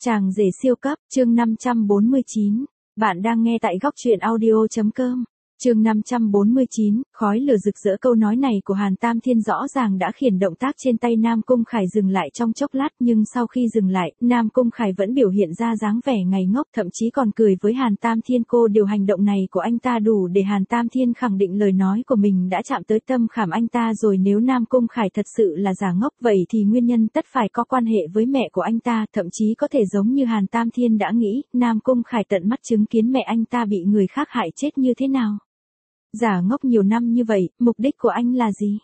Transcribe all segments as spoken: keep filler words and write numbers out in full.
Chàng rể siêu cấp, chương năm trăm bốn mươi chín. Bạn đang nghe tại góc truyện audio chấm com. Chương năm trăm bốn mươi chín, khói lửa rực rỡ. Câu nói này của Hàn Tam Thiên rõ ràng đã khiển động tác trên tay Nam Cung Khải dừng lại trong chốc lát, nhưng sau khi dừng lại, Nam Cung Khải vẫn biểu hiện ra dáng vẻ ngây ngốc, thậm chí còn cười với Hàn Tam Thiên. Cô điều hành động này của anh ta đủ để Hàn Tam Thiên khẳng định lời nói của mình đã chạm tới tâm khảm anh ta rồi. Nếu Nam Cung Khải thật sự là giả ngốc, vậy thì nguyên nhân tất phải có quan hệ với mẹ của anh ta, thậm chí có thể giống như Hàn Tam Thiên đã nghĩ, Nam Cung Khải tận mắt chứng kiến mẹ anh ta bị người khác hại chết như thế nào. Giả ngốc nhiều năm như vậy, mục đích của anh là gì?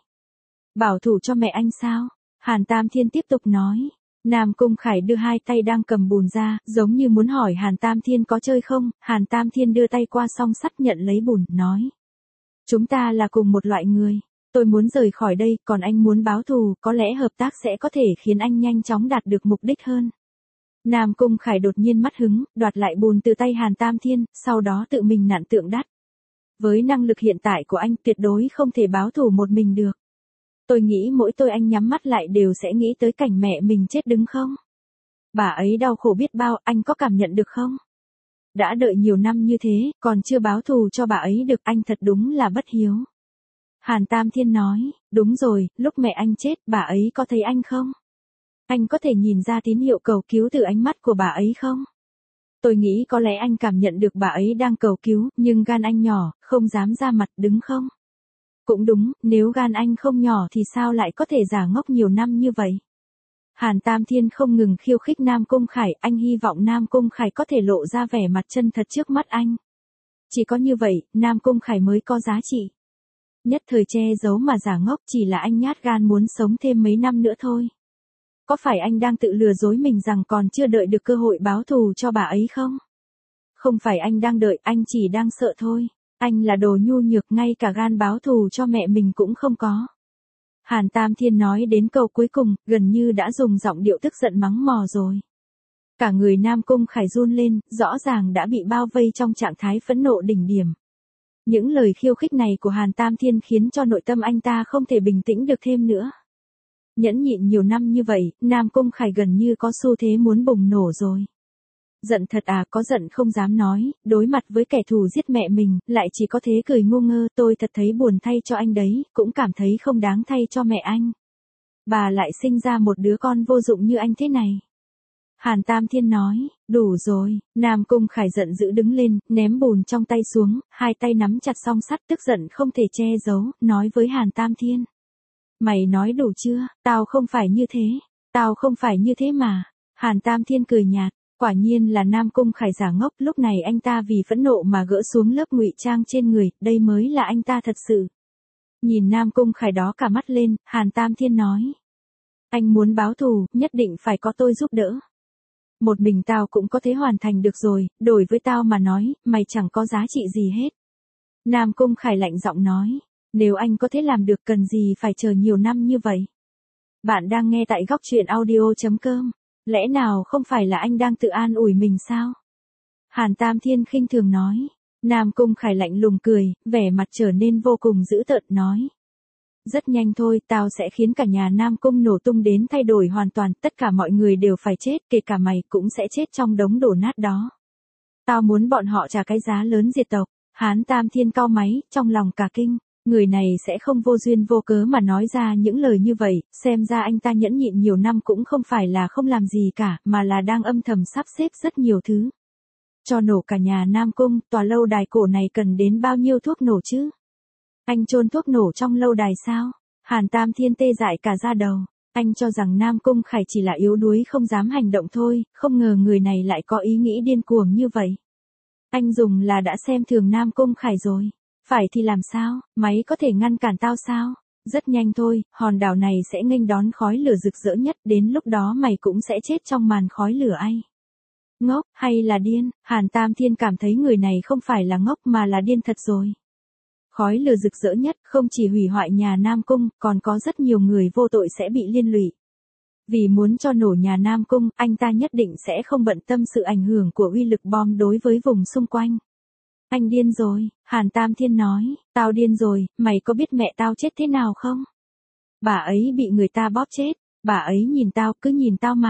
Bảo thủ cho mẹ anh sao? Hàn Tam Thiên tiếp tục nói. Nam Cung Khải đưa hai tay đang cầm bùn ra, giống như muốn hỏi Hàn Tam Thiên có chơi không. Hàn Tam Thiên đưa tay qua song sắt nhận lấy bùn, nói. Chúng ta là cùng một loại người. Tôi muốn rời khỏi đây, còn anh muốn báo thù, có lẽ hợp tác sẽ có thể khiến anh nhanh chóng đạt được mục đích hơn. Nam Cung Khải đột nhiên mất hứng, đoạt lại bùn từ tay Hàn Tam Thiên, sau đó tự mình nặn tượng đắt. Với năng lực hiện tại của anh tuyệt đối không thể báo thù một mình được. Tôi nghĩ mỗi tối anh nhắm mắt lại đều sẽ nghĩ tới cảnh mẹ mình chết đứng không? Bà ấy đau khổ biết bao, anh có cảm nhận được không? Đã đợi nhiều năm như thế, còn chưa báo thù cho bà ấy được, anh thật đúng là bất hiếu. Hàn Tam Thiên nói, đúng rồi, lúc mẹ anh chết, bà ấy có thấy anh không? Anh có thể nhìn ra tín hiệu cầu cứu từ ánh mắt của bà ấy không? Tôi nghĩ có lẽ anh cảm nhận được bà ấy đang cầu cứu, nhưng gan anh nhỏ, không dám ra mặt, đứng không? Cũng đúng, nếu gan anh không nhỏ thì sao lại có thể giả ngốc nhiều năm như vậy? Hàn Tam Thiên không ngừng khiêu khích Nam Cung Khải, anh hy vọng Nam Cung Khải có thể lộ ra vẻ mặt chân thật trước mắt anh. Chỉ có như vậy, Nam Cung Khải mới có giá trị. Nhất thời che giấu mà giả ngốc, chỉ là anh nhát gan muốn sống thêm mấy năm nữa thôi. Có phải anh đang tự lừa dối mình rằng còn chưa đợi được cơ hội báo thù cho bà ấy không? Không phải anh đang đợi, anh chỉ đang sợ thôi. Anh là đồ nhu nhược, ngay cả gan báo thù cho mẹ mình cũng không có. Hàn Tam Thiên nói đến câu cuối cùng, gần như đã dùng giọng điệu tức giận mắng mò rồi. Cả người Nam Cung Khải run lên, rõ ràng đã bị bao vây trong trạng thái phẫn nộ đỉnh điểm. Những lời khiêu khích này của Hàn Tam Thiên khiến cho nội tâm anh ta không thể bình tĩnh được thêm nữa. Nhẫn nhịn nhiều năm như vậy, Nam Cung Khải gần như có xu thế muốn bùng nổ rồi. Giận thật à, có giận không dám nói, đối mặt với kẻ thù giết mẹ mình, lại chỉ có thế cười ngu ngơ. Tôi thật thấy buồn thay cho anh đấy, cũng cảm thấy không đáng thay cho mẹ anh. Bà lại sinh ra một đứa con vô dụng như anh thế này. Hàn Tam Thiên nói, đủ rồi. Nam Cung Khải giận dữ đứng lên, ném bùn trong tay xuống, hai tay nắm chặt song sắt, tức giận không thể che giấu, nói với Hàn Tam Thiên. Mày nói đủ chưa, tao không phải như thế, tao không phải như thế mà. Hàn Tam Thiên cười nhạt, quả nhiên là Nam Cung Khải giả ngốc, lúc này anh ta vì phẫn nộ mà gỡ xuống lớp ngụy trang trên người, đây mới là anh ta thật sự. Nhìn Nam Cung Khải đó cả mắt lên, Hàn Tam Thiên nói. Anh muốn báo thù, nhất định phải có tôi giúp đỡ. Một mình tao cũng có thể hoàn thành được rồi, đổi với tao mà nói, mày chẳng có giá trị gì hết. Nam Cung Khải lạnh giọng nói. Nếu anh có thể làm được cần gì phải chờ nhiều năm như vậy? Bạn đang nghe tại góc truyện audio chấm com. Lẽ nào không phải là anh đang tự an ủi mình sao? Hàn Tam Thiên khinh thường nói. Nam Cung Khải lạnh lùng cười, vẻ mặt trở nên vô cùng dữ tợn nói. Rất nhanh thôi, tao sẽ khiến cả nhà Nam Cung nổ tung đến thay đổi hoàn toàn, tất cả mọi người đều phải chết, kể cả mày cũng sẽ chết trong đống đổ nát đó. Tao muốn bọn họ trả cái giá lớn diệt tộc. Hán Tam Thiên cau máy, trong lòng cả kinh. Người này sẽ không vô duyên vô cớ mà nói ra những lời như vậy, xem ra anh ta nhẫn nhịn nhiều năm cũng không phải là không làm gì cả, mà là đang âm thầm sắp xếp rất nhiều thứ. Cho nổ cả nhà Nam Cung, tòa lâu đài cổ này cần đến bao nhiêu thuốc nổ chứ? Anh chôn thuốc nổ trong lâu đài sao? Hàn Tam Thiên tê dại cả da đầu, anh cho rằng Nam Cung Khải chỉ là yếu đuối không dám hành động thôi, không ngờ người này lại có ý nghĩ điên cuồng như vậy. Anh dùng là đã xem thường Nam Cung Khải rồi. Phải thì làm sao, máy có thể ngăn cản tao sao? Rất nhanh thôi, hòn đảo này sẽ nghênh đón khói lửa rực rỡ nhất, đến lúc đó mày cũng sẽ chết trong màn khói lửa ai. Ngốc, hay là điên? Hàn Tam Thiên cảm thấy người này không phải là ngốc mà là điên thật rồi. Khói lửa rực rỡ nhất không chỉ hủy hoại nhà Nam Cung, còn có rất nhiều người vô tội sẽ bị liên lụy. Vì muốn cho nổ nhà Nam Cung, anh ta nhất định sẽ không bận tâm sự ảnh hưởng của uy lực bom đối với vùng xung quanh. Anh điên rồi, Hàn Tam Thiên nói, tao điên rồi, mày có biết mẹ tao chết thế nào không? Bà ấy bị người ta bóp chết, bà ấy nhìn tao, cứ nhìn tao mải.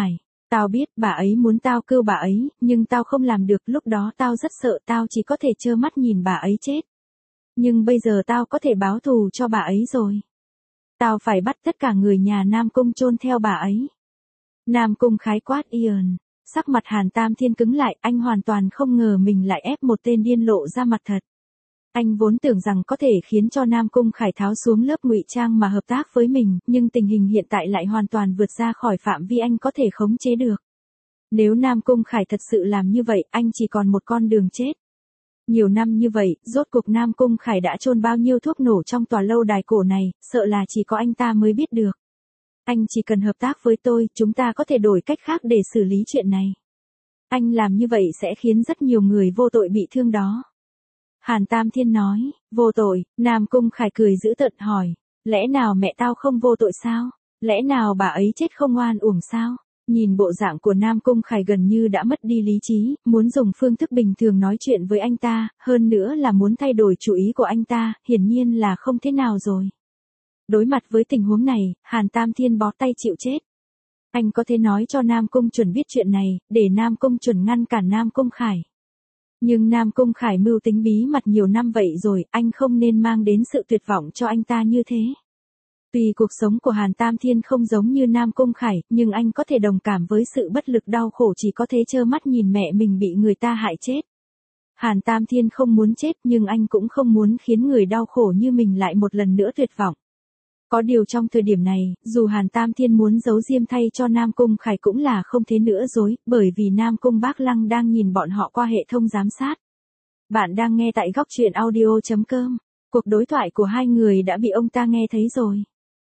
Tao biết bà ấy muốn tao cứu bà ấy, nhưng tao không làm được, lúc đó tao rất sợ, tao chỉ có thể trơ mắt nhìn bà ấy chết. Nhưng bây giờ tao có thể báo thù cho bà ấy rồi. Tao phải bắt tất cả người nhà Nam Cung chôn theo bà ấy. Nam Cung khái quát Ian. Sắc mặt Hàn Tam Thiên cứng lại, anh hoàn toàn không ngờ mình lại ép một tên điên lộ ra mặt thật. Anh vốn tưởng rằng có thể khiến cho Nam Cung Khải tháo xuống lớp ngụy trang mà hợp tác với mình, nhưng tình hình hiện tại lại hoàn toàn vượt ra khỏi phạm vi anh có thể khống chế được. Nếu Nam Cung Khải thật sự làm như vậy, anh chỉ còn một con đường chết. Nhiều năm như vậy, rốt cuộc Nam Cung Khải đã chôn bao nhiêu thuốc nổ trong tòa lâu đài cổ này, sợ là chỉ có anh ta mới biết được. Anh chỉ cần hợp tác với tôi, chúng ta có thể đổi cách khác để xử lý chuyện này. Anh làm như vậy sẽ khiến rất nhiều người vô tội bị thương đó. Hàn Tam Thiên nói, vô tội, Nam Cung Khải cười dữ tợn hỏi, lẽ nào mẹ tao không vô tội sao? Lẽ nào bà ấy chết không oan uổng sao? Nhìn bộ dạng của Nam Cung Khải gần như đã mất đi lý trí, muốn dùng phương thức bình thường nói chuyện với anh ta, hơn nữa là muốn thay đổi chủ ý của anh ta, hiển nhiên là không thế nào rồi. Đối mặt với tình huống này, Hàn Tam Thiên bó tay chịu chết. Anh có thể nói cho Nam Cung Chuẩn biết chuyện này, để Nam Cung Chuẩn ngăn cản Nam Cung Khải. Nhưng Nam Cung Khải mưu tính bí mật nhiều năm vậy rồi, anh không nên mang đến sự tuyệt vọng cho anh ta như thế. Tuy cuộc sống của Hàn Tam Thiên không giống như Nam Cung Khải, nhưng anh có thể đồng cảm với sự bất lực đau khổ chỉ có thể trơ mắt nhìn mẹ mình bị người ta hại chết. Hàn Tam Thiên không muốn chết nhưng anh cũng không muốn khiến người đau khổ như mình lại một lần nữa tuyệt vọng. Có điều trong thời điểm này, dù Hàn Tam Thiên muốn giấu diêm thay cho Nam Cung Khải cũng là không thế nữa rồi, bởi vì Nam Cung Bác Lăng đang nhìn bọn họ qua hệ thống giám sát. Bạn đang nghe tại góc truyện audio chấm com. Cuộc đối thoại của hai người đã bị ông ta nghe thấy rồi.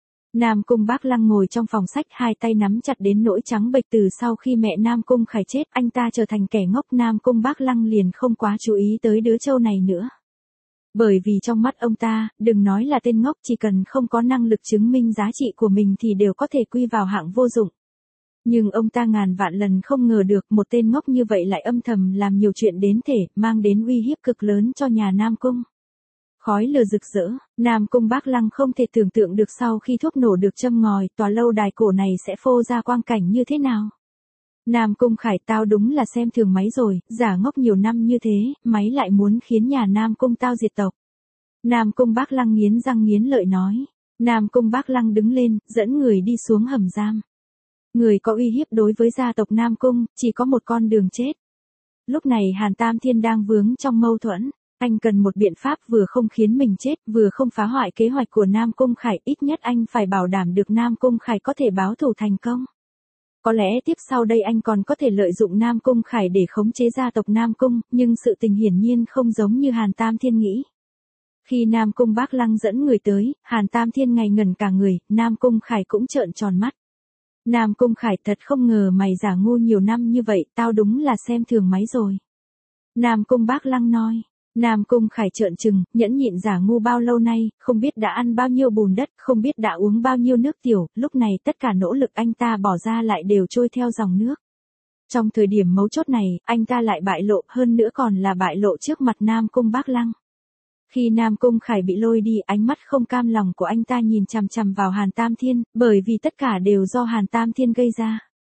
Nam Cung Bác Lăng ngồi trong phòng sách, hai tay nắm chặt đến nỗi trắng bệch. Từ sau khi mẹ Nam Cung Khải chết, anh ta trở thành kẻ ngốc. Nam Cung Bác Lăng liền không quá chú ý tới đứa trâu này nữa. Bởi vì trong mắt ông ta, đừng nói là tên ngốc, chỉ cần không có năng lực chứng minh giá trị của mình thì đều có thể quy vào hạng vô dụng. Nhưng ông ta ngàn vạn lần không ngờ được một tên ngốc như vậy lại âm thầm làm nhiều chuyện đến thể, mang đến uy hiếp cực lớn cho nhà Nam Cung. Khói lửa rực rỡ, Nam Cung Bác Lăng không thể tưởng tượng được sau khi thuốc nổ được châm ngòi, tòa lâu đài cổ này sẽ phô ra quang cảnh như thế nào. Nam Cung Khải, tao đúng là xem thường máy rồi, giả ngốc nhiều năm như thế, máy lại muốn khiến nhà Nam Cung tao diệt tộc. Nam Cung Bác Lăng nghiến răng nghiến lợi nói. Nam Cung Bác Lăng đứng lên, dẫn người đi xuống hầm giam. Người có uy hiếp đối với gia tộc Nam Cung, chỉ có một con đường chết. Lúc này Hàn Tam Thiên đang vướng trong mâu thuẫn. Anh cần một biện pháp vừa không khiến mình chết, vừa không phá hoại kế hoạch của Nam Cung Khải, ít nhất anh phải bảo đảm được Nam Cung Khải có thể báo thù thành công. Có lẽ tiếp sau đây anh còn có thể lợi dụng Nam Cung Khải để khống chế gia tộc Nam Cung, nhưng sự tình hiển nhiên không giống như Hàn Tam Thiên nghĩ. Khi Nam Cung Bác Lăng dẫn người tới, Hàn Tam Thiên ngây ngẩn cả người, Nam Cung Khải cũng trợn tròn mắt. Nam Cung Khải, thật không ngờ mày giả ngu nhiều năm như vậy, tao đúng là xem thường máy rồi. Nam Cung Bác Lăng nói. Nam Cung Khải trợn trừng, nhẫn nhịn giả ngu bao lâu nay, không biết đã ăn bao nhiêu bùn đất, không biết đã uống bao nhiêu nước tiểu, lúc này tất cả nỗ lực anh ta bỏ ra lại đều trôi theo dòng nước. Trong thời điểm mấu chốt này, anh ta lại bại lộ, hơn nữa còn là bại lộ trước mặt Nam Cung Bác Lăng. Khi Nam Cung Khải bị lôi đi, ánh mắt không cam lòng của anh ta nhìn chằm chằm vào Hàn Tam Thiên, bởi vì tất cả đều do Hàn Tam Thiên gây ra.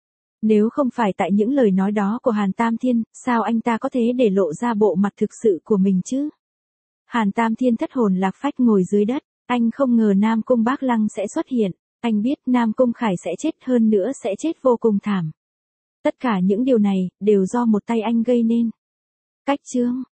Nếu không phải tại những lời nói đó của Hàn Tam Thiên, sao anh ta có thể để lộ ra bộ mặt thực sự của mình chứ? Hàn Tam Thiên thất hồn lạc phách ngồi dưới đất, anh không ngờ Nam Cung Bác Lăng sẽ xuất hiện, anh biết Nam Cung Khải sẽ chết, hơn nữa sẽ chết vô cùng thảm. Tất cả những điều này, đều do một tay anh gây nên. Cách chương